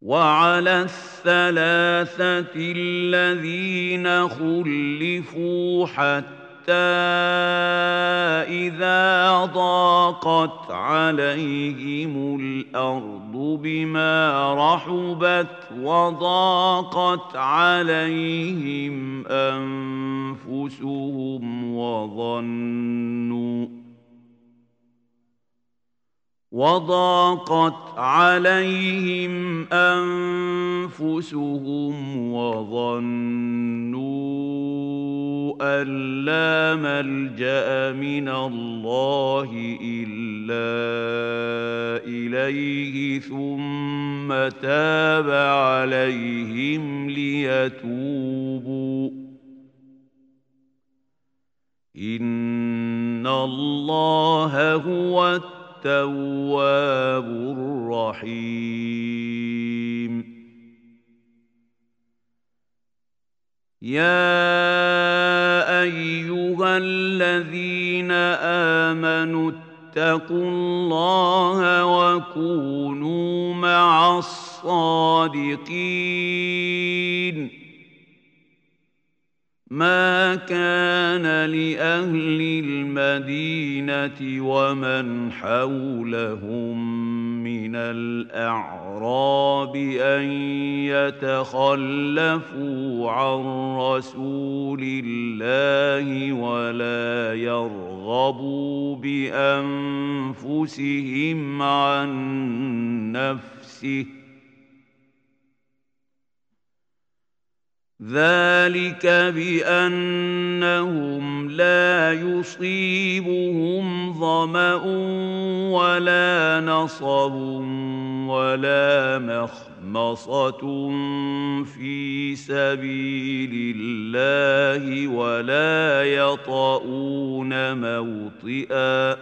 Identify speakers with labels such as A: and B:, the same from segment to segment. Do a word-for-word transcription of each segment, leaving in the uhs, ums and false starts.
A: وعلى الثلاثة الذين خلفوا حتى إذا ضاقت عليهم الأرض بما رحبت وضاقت عليهم أنفسهم وظنوا وضاقت عليهم أنفسهم وظنوا أن لا ملجأ من الله إلا إليه ثم تاب عليهم ليتوبوا إن الله هو التواب التواب الرحيم يا أيها الذين آمنوا اتقوا الله وكونوا مع الصادقين ما كان لأهل المدينة ومن حولهم من الأعراب أن يتخلفوا عن رسول الله ولا يرغبوا بأنفسهم عن نفسه ذلك بأنهم لا يصيبهم ظمأ ولا نصب ولا مخمصة في سبيل الله ولا يطؤون موطئا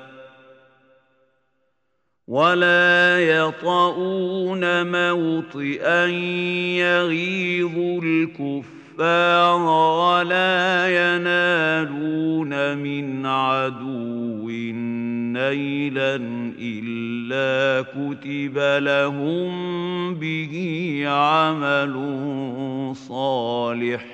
A: ولا يطؤون موطئا يغيظ الكفار ولا ينالون من عدو نيلا إلا كتب لهم به عمل صالح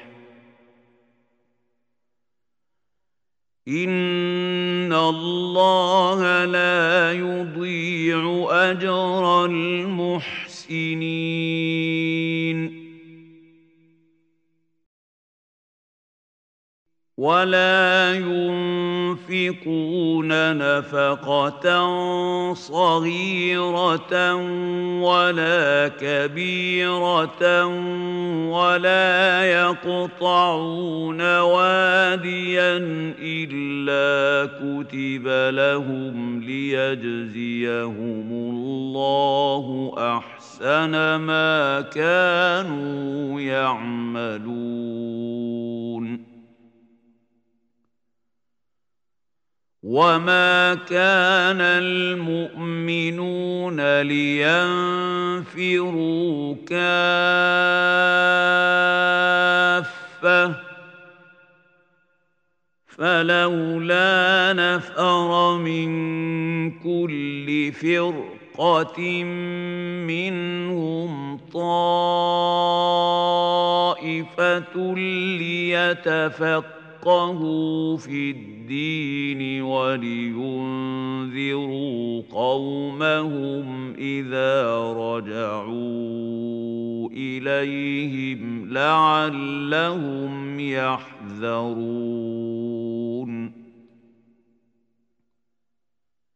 A: إن الله لا يضيع أجر المحسنين ولا ينفقون نفقة صغيرة ولا كبيرة ولا يقطعون واديا إلا كتب لهم ليجزيهم الله أحسن ما كانوا يعملون وما كان المؤمنون لينفروا كافة فلولا نفر من كل فرقة منهم طائفة ليتفقهوا يفقهوا في الدين ولينذروا قومهم إذا رجعوا إليهم لعلهم يحذرون